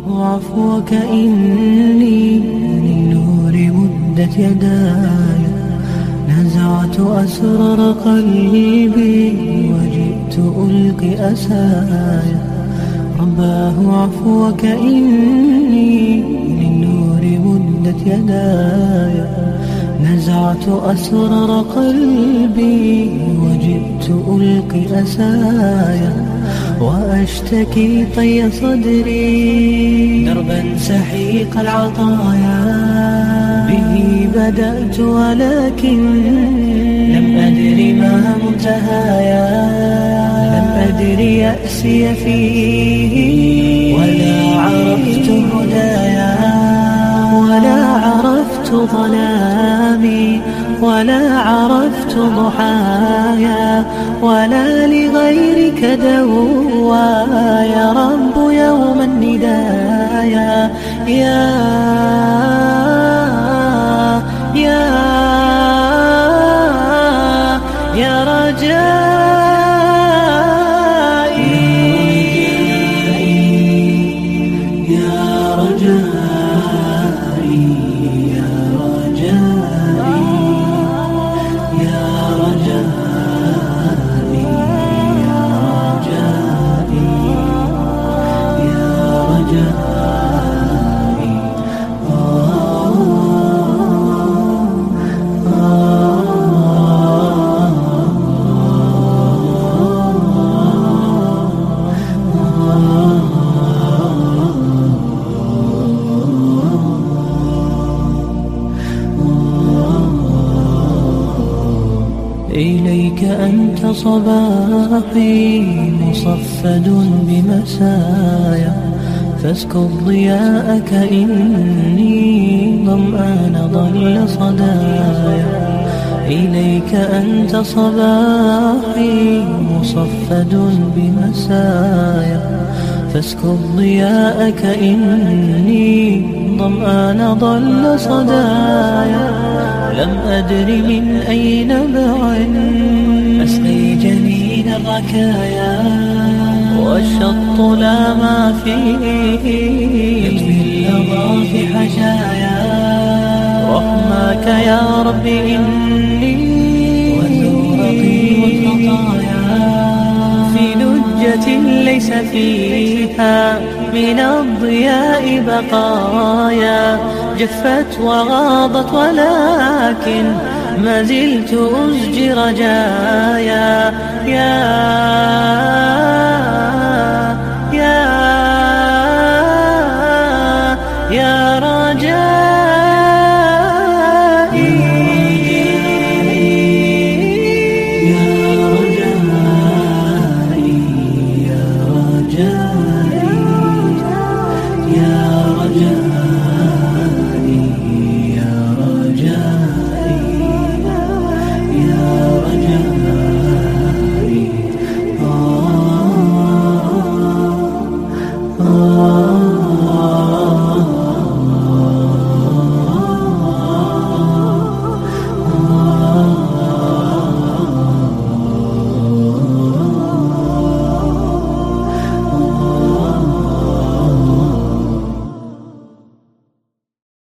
عفوك إني للنور مدت يداي، نزعت أسرار قلبي وجئت ألقي أساي. رباه عفوك إني للنور مدت يداي، نزعت أسرار قلبي وجئت ألقي أسايا. وأشتكي طي صدري دربا سحيق العطايا، به بدأت ولكن لم أدر ما منتهايا. لم أدر يأسي فيه ولا عرفت هدايا، ولا عرفت ظلامي ولا عرفت ضحايا، ولا لغيرك دوايا. رب يوم الندايا يا إليك أنت صباحي مصفد بمسايا، فاسكب ضياءك إني ظمآن ضل صدايا. إليك أنت صباحي مصفد بمسايا، فاسكب ضياءك إني ظمآن ضل صدايا. لم أدر من أي نبع أسقي جنين الركايا، والشط لا ما فيه يطفي اللظى في حشايا. رحماك يا رب إني وزورقي والخطايا، في لجة ليس فيها من الضياء بقايا. جفت وغاضت ولكن ما زلت أزجي رجايا.